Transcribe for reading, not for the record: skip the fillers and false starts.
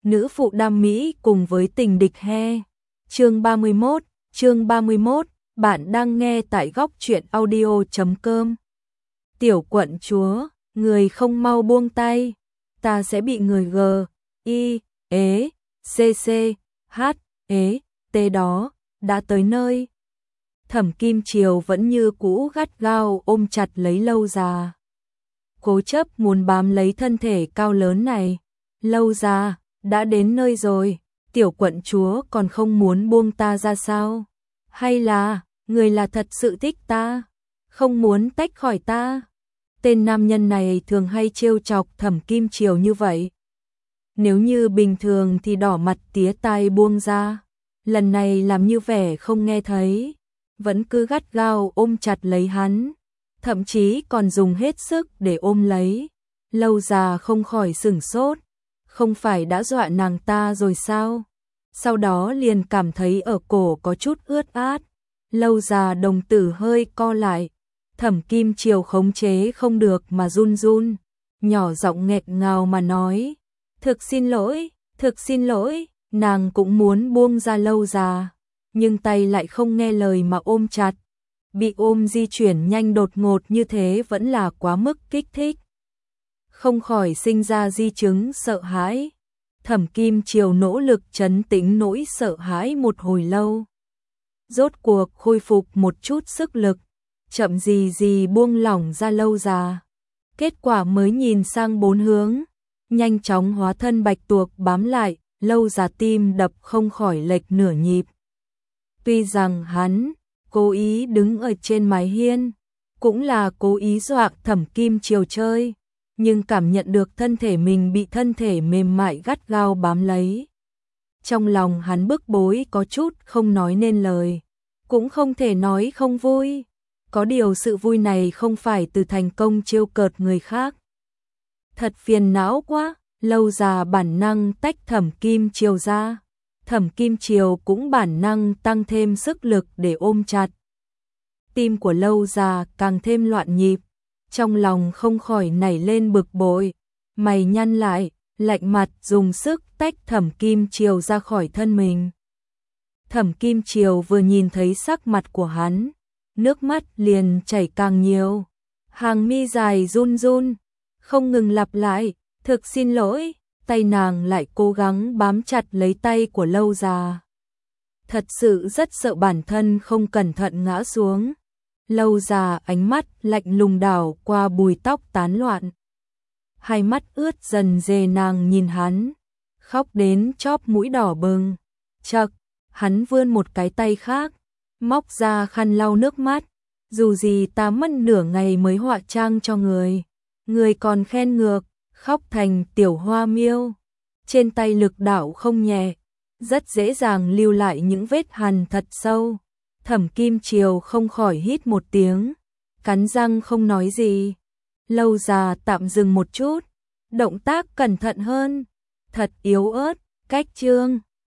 Nữ phụ đam mỹ cùng với tình địch he. Chương 31, bạn đang nghe tại góc truyện audio.com. Tiểu quận chúa, người không mau buông tay, ta sẽ bị người G, I, ế, C, H, ế, T đó, đã tới nơi. Thẩm Kim Triều vẫn như cũ gắt gao ôm chặt lấy Lâu Già. Cố chấp muốn bám lấy thân thể cao lớn này. Lâu Già, đã đến nơi rồi, tiểu quận chúa còn không muốn buông ta ra sao? Hay là, người là thật sự thích ta, không muốn tách khỏi ta? Tên nam nhân này thường hay trêu chọc Thẩm Kim Triều như vậy. Nếu như bình thường thì đỏ mặt tía tai buông ra, lần này làm như vẻ không nghe thấy, vẫn cứ gắt gao ôm chặt lấy hắn, thậm chí còn dùng hết sức để ôm lấy. Lâu Già không khỏi sửng sốt, không phải đã dọa nàng ta rồi sao? Sau đó liền cảm thấy ở cổ có chút ướt át. Lâu Già đồng tử hơi co lại, Thẩm Kim Triều khống chế không được mà run run, nhỏ giọng nghẹn ngào mà nói, thực xin lỗi, nàng cũng muốn buông ra Lâu Già, nhưng tay lại không nghe lời mà ôm chặt. Bị ôm di chuyển nhanh đột ngột như thế vẫn là quá mức kích thích, không khỏi sinh ra di chứng sợ hãi. Thẩm Kim Triều nỗ lực trấn tĩnh nỗi sợ hãi một hồi lâu, rốt cuộc khôi phục một chút sức lực, chậm gì buông lỏng ra Lâu Già. Kết quả mới nhìn sang bốn hướng, nhanh chóng hóa thân bạch tuộc bám lại, Lâu Già tim đập không khỏi lệch nửa nhịp. Tuy rằng hắn cố ý đứng ở trên mái hiên, cũng là cố ý dọa Thẩm Kim Triều chơi, nhưng cảm nhận được thân thể mình bị thân thể mềm mại gắt gao bám lấy. Trong lòng hắn bức bối có chút không nói nên lời, cũng không thể nói không vui. Có điều sự vui này không phải từ thành công trêu cợt người khác. Thật phiền não quá, Lâu Già bản năng tách Thẩm Kim Triều ra. Thẩm Kim Triều cũng bản năng tăng thêm sức lực để ôm chặt. Tim của Lâu Già càng thêm loạn nhịp, trong lòng không khỏi nảy lên bực bội, mày nhăn lại, lạnh mặt dùng sức tách Thẩm Kim Triều ra khỏi thân mình. Thẩm Kim Triều vừa nhìn thấy sắc mặt của hắn, nước mắt liền chảy càng nhiều, hàng mi dài run run, không ngừng lặp lại, thực xin lỗi. Tay nàng lại cố gắng bám chặt lấy tay của Lâu Già. Thật sự rất sợ bản thân không cẩn thận ngã xuống. Lâu Già ánh mắt lạnh lùng đảo qua bùi tóc tán loạn. Hai mắt ướt dần dề nàng nhìn hắn, khóc đến chóp mũi đỏ bừng. Chậc, hắn vươn một cái tay khác, móc ra khăn lau nước mắt. Dù gì ta mất nửa ngày mới họa trang cho người, người còn khen ngược, khóc thành tiểu hoa miêu. Trên tay lực đạo không nhẹ, rất dễ dàng lưu lại những vết hằn thật sâu. Thẩm Kim Triều không khỏi hít một tiếng, cắn răng không nói gì. Lâu Già tạm dừng một chút, động tác cẩn thận hơn, thật yếu ớt, cách chương.